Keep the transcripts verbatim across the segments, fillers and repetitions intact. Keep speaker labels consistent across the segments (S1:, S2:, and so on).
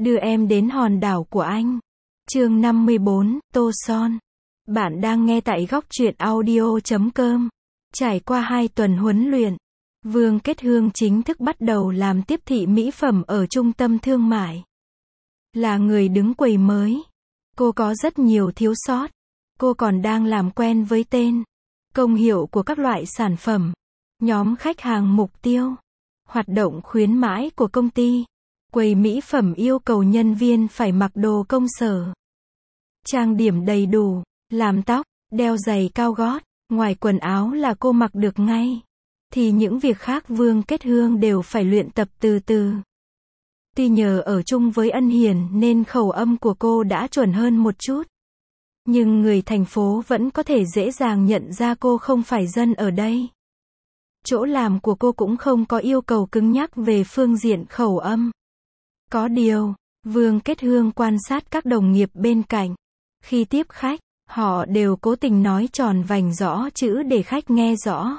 S1: đưa em đến hòn đảo của anh. Chương năm mươi bốn, Tô Son. Bạn đang nghe tại góc truyện audio chấm com. Trải qua hai tuần huấn luyện, Vương Kết Hương chính thức bắt đầu làm tiếp thị mỹ phẩm ở trung tâm thương mại. Là người đứng quầy mới, cô có rất nhiều thiếu sót. Cô còn đang làm quen với tên, công hiệu của các loại sản phẩm, nhóm khách hàng mục tiêu, hoạt động khuyến mãi của công ty. Quầy mỹ phẩm yêu cầu nhân viên phải mặc đồ công sở, trang điểm đầy đủ, làm tóc, đeo giày cao gót. Ngoài quần áo là cô mặc được ngay, thì những việc khác Vương Kết Hương đều phải luyện tập từ từ. Tuy nhờ ở chung với Ân Hiền nên khẩu âm của cô đã chuẩn hơn một chút, nhưng người thành phố vẫn có thể dễ dàng nhận ra cô không phải dân ở đây. Chỗ làm của cô cũng không có yêu cầu cứng nhắc về phương diện khẩu âm. Có điều, Vương Kết Hương quan sát các đồng nghiệp bên cạnh. Khi tiếp khách, họ đều cố tình nói tròn vành rõ chữ để khách nghe rõ.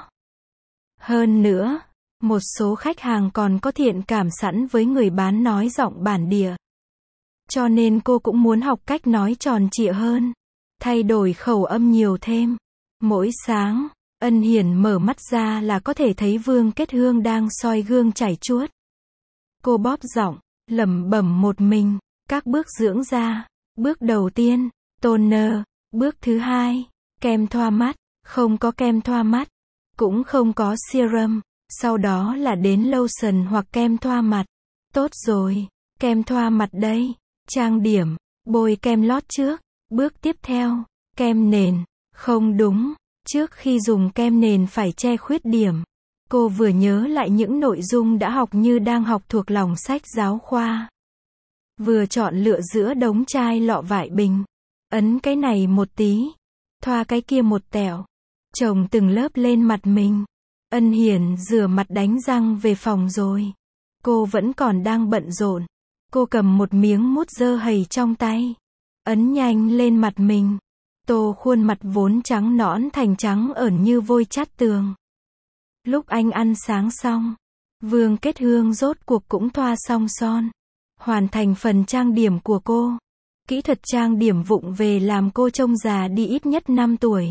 S1: Hơn nữa, một số khách hàng còn có thiện cảm sẵn với người bán nói giọng bản địa. Cho nên cô cũng muốn học cách nói tròn trịa hơn, thay đổi khẩu âm nhiều thêm. Mỗi sáng, Ân Hiền mở mắt ra là có thể thấy Vương Kết Hương đang soi gương chảy chuốt. Cô bóp giọng, lẩm bẩm một mình. Các bước dưỡng da. Bước đầu tiên, toner. Bước thứ hai, kem thoa mắt. Không có kem thoa mắt, cũng không có serum. Sau đó là đến lotion hoặc kem thoa mặt. Tốt rồi, kem thoa mặt đây. Trang điểm, bôi kem lót trước. Bước tiếp theo, kem nền. Không đúng, trước khi dùng kem nền phải che khuyết điểm. Cô vừa nhớ lại những nội dung đã học như đang học thuộc lòng sách giáo khoa. Vừa chọn lựa giữa đống chai lọ vải bình. Ấn cái này một tí, thoa cái kia một tẹo, chồng từng lớp lên mặt mình. Ân Hiền rửa mặt đánh răng về phòng rồi. Cô vẫn còn đang bận rộn. Cô cầm một miếng mút dơ hầy trong tay, ấn nhanh lên mặt mình. Tô khuôn mặt vốn trắng nõn thành trắng ởn như vôi chát tường. Lúc anh ăn sáng xong, Vương Kết Hương rốt cuộc cũng thoa xong son, hoàn thành phần trang điểm của cô. Kỹ thuật trang điểm vụng về làm cô trông già đi ít nhất năm tuổi.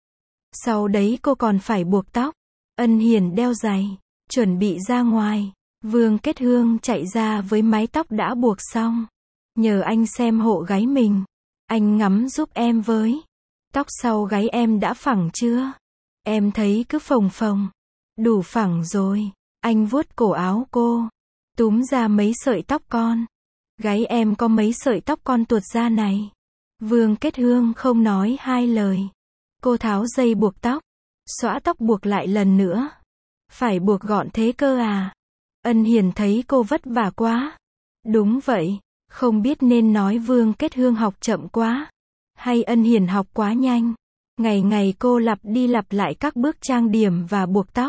S1: Sau đấy cô còn phải buộc tóc. Ân Hiền đeo giày, chuẩn bị ra ngoài. Vương Kết Hương chạy ra với mái tóc đã buộc xong. Nhờ anh xem hộ gáy mình. Anh ngắm giúp em với. Tóc sau gáy em đã phẳng chưa? Em thấy cứ phồng phồng. Đủ phẳng rồi. Anh vuốt cổ áo cô, túm ra mấy sợi tóc con. Gáy em có mấy sợi tóc con tuột ra này. Vương Kết Hương không nói hai lời. Cô tháo dây buộc tóc, xõa tóc buộc lại lần nữa. Phải buộc gọn thế cơ à? Ân Hiền thấy cô vất vả quá. Đúng vậy, không biết nên nói Vương Kết Hương học chậm quá, hay Ân Hiền học quá nhanh. Ngày ngày cô lặp đi lặp lại các bước trang điểm và buộc tóc.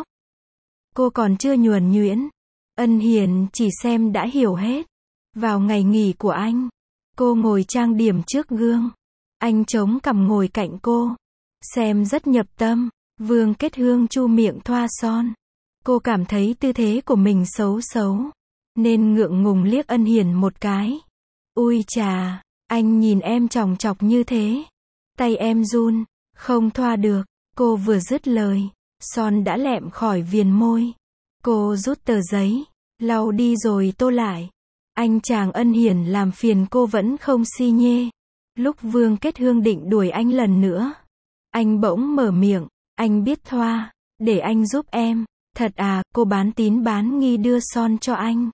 S1: Cô còn chưa nhuần nhuyễn. Ân Hiền chỉ xem đã hiểu hết. Vào ngày nghỉ của anh, cô ngồi trang điểm trước gương. Anh chống cằm ngồi cạnh cô, xem rất nhập tâm. Vương Kết Hương chu miệng thoa son. Cô cảm thấy tư thế của mình xấu xấu, nên ngượng ngùng liếc Ân Hiền một cái. Ui chà, anh nhìn em chòng chọc như thế. Tay em run, không thoa được. Cô vừa dứt lời, son đã lẹm khỏi viền môi. Cô rút tờ giấy, lau đi rồi tô lại. Anh chàng Ân Hiền làm phiền cô vẫn không xi nhê. Lúc Vương Kết Hương định đuổi anh lần nữa, anh bỗng mở miệng. Anh biết thoa, để anh giúp em. Thật à? Cô bán tín bán nghi đưa son cho anh.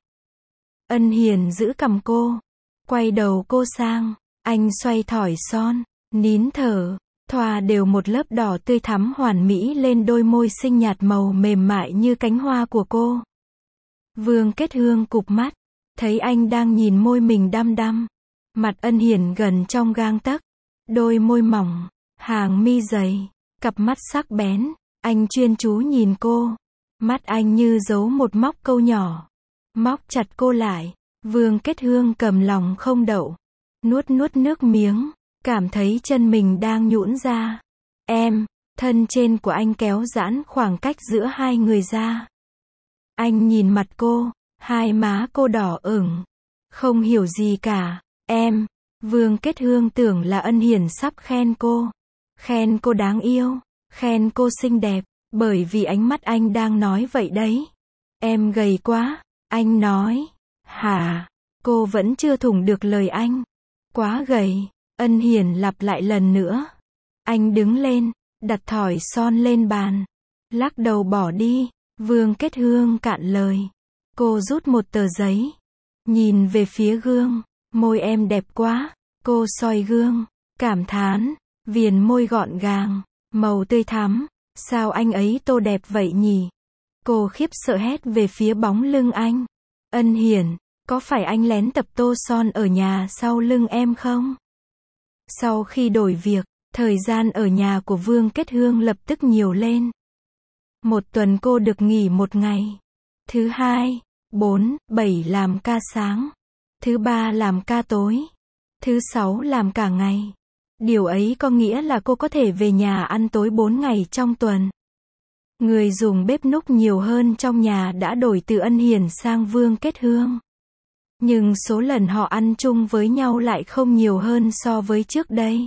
S1: Ân Hiền giữ cằm cô, quay đầu cô sang. Anh xoay thỏi son, nín thở, thoa đều một lớp đỏ tươi thắm hoàn mỹ lên đôi môi xinh nhạt màu mềm mại như cánh hoa của cô. Vương Kết Hương cụp mắt, thấy anh đang nhìn môi mình đăm đăm. Mặt Ân Hiền gần trong gang tấc, đôi môi mỏng, hàng mi dày, cặp mắt sắc bén. Anh chuyên chú nhìn cô, mắt anh như giấu một móc câu nhỏ, móc chặt cô lại. Vương Kết Hương cầm lòng không đậu, nuốt nuốt nước miếng, cảm thấy chân mình đang nhũn ra. Em, thân trên của anh kéo giãn khoảng cách giữa hai người ra. Anh nhìn mặt cô, hai má cô đỏ ửng, Không hiểu gì cả, em. Vương Kết Hương tưởng là Ân Hiển sắp khen cô. Khen cô đáng yêu, khen cô xinh đẹp, bởi vì ánh mắt anh đang nói vậy đấy. Em gầy quá, anh nói. Hả? Cô vẫn chưa thủng được lời anh. Quá gầy, Ân Hiển lặp lại lần nữa. Anh đứng lên, đặt thỏi son lên bàn. Lắc đầu bỏ đi, Vương Kết Hương cạn lời. Cô rút một tờ giấy. Nhìn về phía gương, môi em đẹp quá. Cô soi gương, cảm thán, viền môi gọn gàng, màu tươi thắm. Sao anh ấy tô đẹp vậy nhỉ? Cô khiếp sợ hét về phía bóng lưng anh. Ân Hiển, có phải anh lén tập tô son ở nhà sau lưng em không? Sau khi đổi việc, thời gian ở nhà của Vương Kết Hương lập tức nhiều lên. Một tuần cô được nghỉ một ngày. Thứ hai, bốn, bảy làm ca sáng. Thứ ba làm ca tối. Thứ sáu làm cả ngày. Điều ấy có nghĩa là cô có thể về nhà ăn tối bốn ngày trong tuần. Người dùng bếp núc nhiều hơn trong nhà đã đổi từ Ân Hiển sang Vương Kết Hương. Nhưng số lần họ ăn chung với nhau lại không nhiều hơn so với trước đây.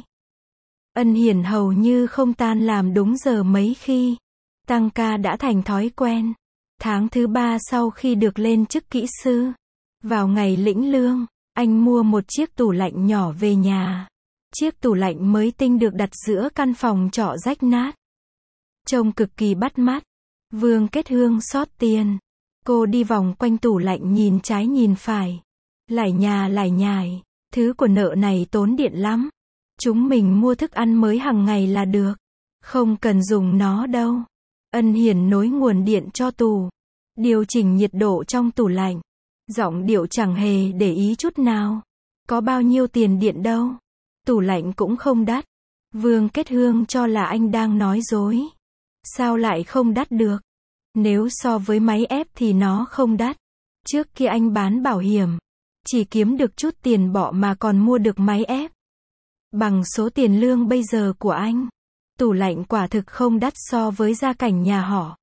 S1: Ân Hiển hầu như không tan làm đúng giờ mấy khi. Tăng ca đã thành thói quen. Tháng thứ ba sau khi được lên chức kỹ sư, vào ngày lĩnh lương, anh mua một chiếc tủ lạnh nhỏ về nhà. Chiếc tủ lạnh mới tinh được đặt giữa căn phòng trọ rách nát. Trông cực kỳ bắt mắt. Vương Kết Hương xót tiền. Cô đi vòng quanh tủ lạnh nhìn trái nhìn phải. Lải nhà lải nhải. Thứ của nợ này tốn điện lắm. Chúng mình mua thức ăn mới hàng ngày là được. Không cần dùng nó đâu. Ân Hiển nối nguồn điện cho tủ. Điều chỉnh nhiệt độ trong tủ lạnh. Giọng điệu chẳng hề để ý chút nào. Có bao nhiêu tiền điện đâu. Tủ lạnh cũng không đắt. Vương Kết Hương cho là anh đang nói dối. Sao lại không đắt được? Nếu so với máy ép thì nó không đắt. Trước kia anh bán bảo hiểm. Chỉ kiếm được chút tiền bọ mà còn mua được máy ép. Bằng số tiền lương bây giờ của anh. Tủ lạnh quả thực không đắt so với gia cảnh nhà họ.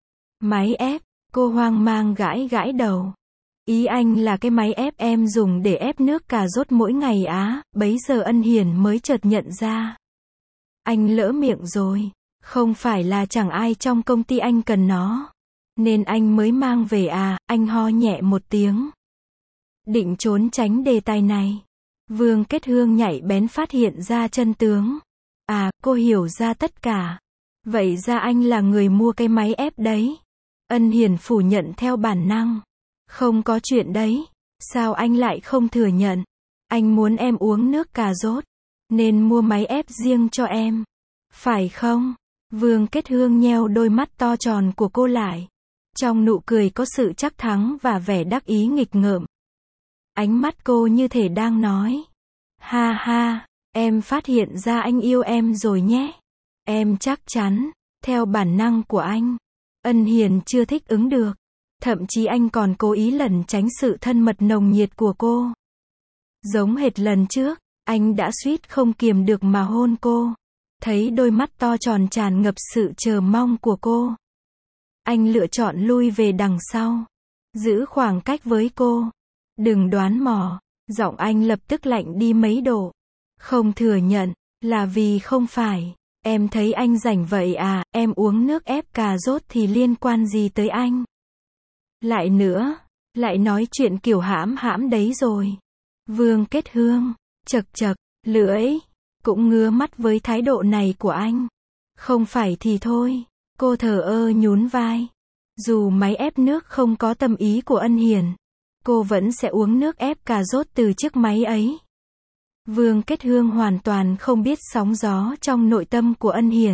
S1: Máy ép, cô hoang mang gãi gãi đầu. Ý anh là cái máy ép em dùng để ép nước cà rốt mỗi ngày á, bấy giờ Ân Hiển mới chợt nhận ra. Anh lỡ miệng rồi, không phải là chẳng ai trong công ty anh cần nó. Nên anh mới mang về à, anh ho nhẹ một tiếng. Định trốn tránh đề tài này. Vương Kết Hương nhạy bén phát hiện ra chân tướng. À, cô hiểu ra tất cả. Vậy ra anh là người mua cái máy ép đấy. Ân Hiển phủ nhận theo bản năng. Không có chuyện đấy. Sao anh lại không thừa nhận? Anh muốn em uống nước cà rốt. Nên mua máy ép riêng cho em. Phải không? Vương Kết Hương nheo đôi mắt to tròn của cô lại. Trong nụ cười có sự chắc thắng và vẻ đắc ý nghịch ngợm. Ánh mắt cô như thể đang nói. Ha ha, em phát hiện ra anh yêu em rồi nhé. Em chắc chắn, theo bản năng của anh. Ân Hiển chưa thích ứng được. Thậm chí anh còn cố ý lẩn tránh sự thân mật nồng nhiệt của cô. Giống hệt lần trước, anh đã suýt không kiềm được mà hôn cô. Thấy đôi mắt to tròn tràn ngập sự chờ mong của cô. Anh lựa chọn lui về đằng sau. Giữ khoảng cách với cô. Đừng đoán mò. Giọng anh lập tức lạnh đi mấy độ. Không thừa nhận, là vì không phải. Em thấy anh rảnh vậy à, em uống nước ép cà rốt thì liên quan gì tới anh? Lại nữa, lại nói chuyện kiểu hãm hãm đấy rồi. Vương Kết Hương, chật chật, lưỡi, cũng ngứa mắt với thái độ này của anh. Không phải thì thôi, cô thờ ơ nhún vai. Dù máy ép nước không có tâm ý của Ân Hiển, cô vẫn sẽ uống nước ép cà rốt từ chiếc máy ấy. Vương Kết Hương hoàn toàn không biết sóng gió trong nội tâm của Ân Hiển.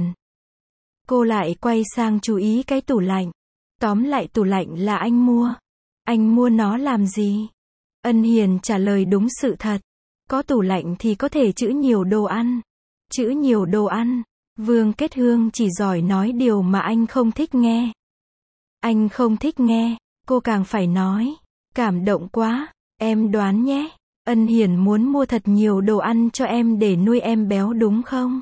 S1: Cô lại quay sang chú ý cái tủ lạnh. Tóm lại tủ lạnh là anh mua. Anh mua nó làm gì? Ân Hiển trả lời đúng sự thật. Có tủ lạnh thì có thể trữ nhiều đồ ăn. Trữ nhiều đồ ăn. Vương Kết Hương chỉ giỏi nói điều mà anh không thích nghe. Anh không thích nghe, cô càng phải nói. Cảm động quá, em đoán nhé. Ân Hiển muốn mua thật nhiều đồ ăn cho em để nuôi em béo đúng không?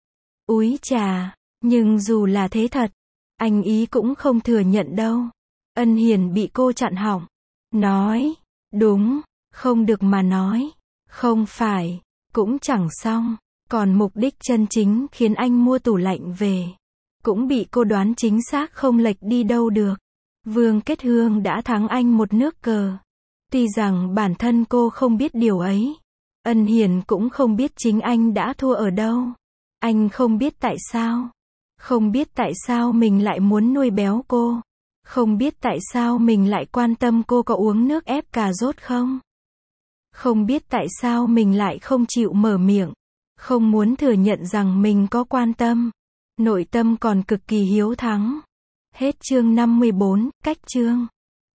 S1: Úi chà, nhưng dù là thế thật, anh ý cũng không thừa nhận đâu. Ân Hiển bị cô chặn họng. Nói, đúng, Không được mà nói. Không phải. Cũng chẳng xong. Còn mục đích chân chính khiến anh mua tủ lạnh về, cũng bị cô đoán chính xác không lệch đi đâu được. Vương Kết Hương đã thắng anh một nước cờ. Tuy rằng bản thân cô không biết điều ấy. Ân Hiền cũng không biết chính anh đã thua ở đâu. Anh không biết tại sao. Không biết tại sao mình lại muốn nuôi béo cô. Không biết tại sao mình lại quan tâm cô có uống nước ép cà rốt không. Không biết tại sao mình lại không chịu mở miệng. Không muốn thừa nhận rằng mình có quan tâm. Nội tâm còn cực kỳ hiếu thắng. Hết chương năm mươi bốn, cách chương.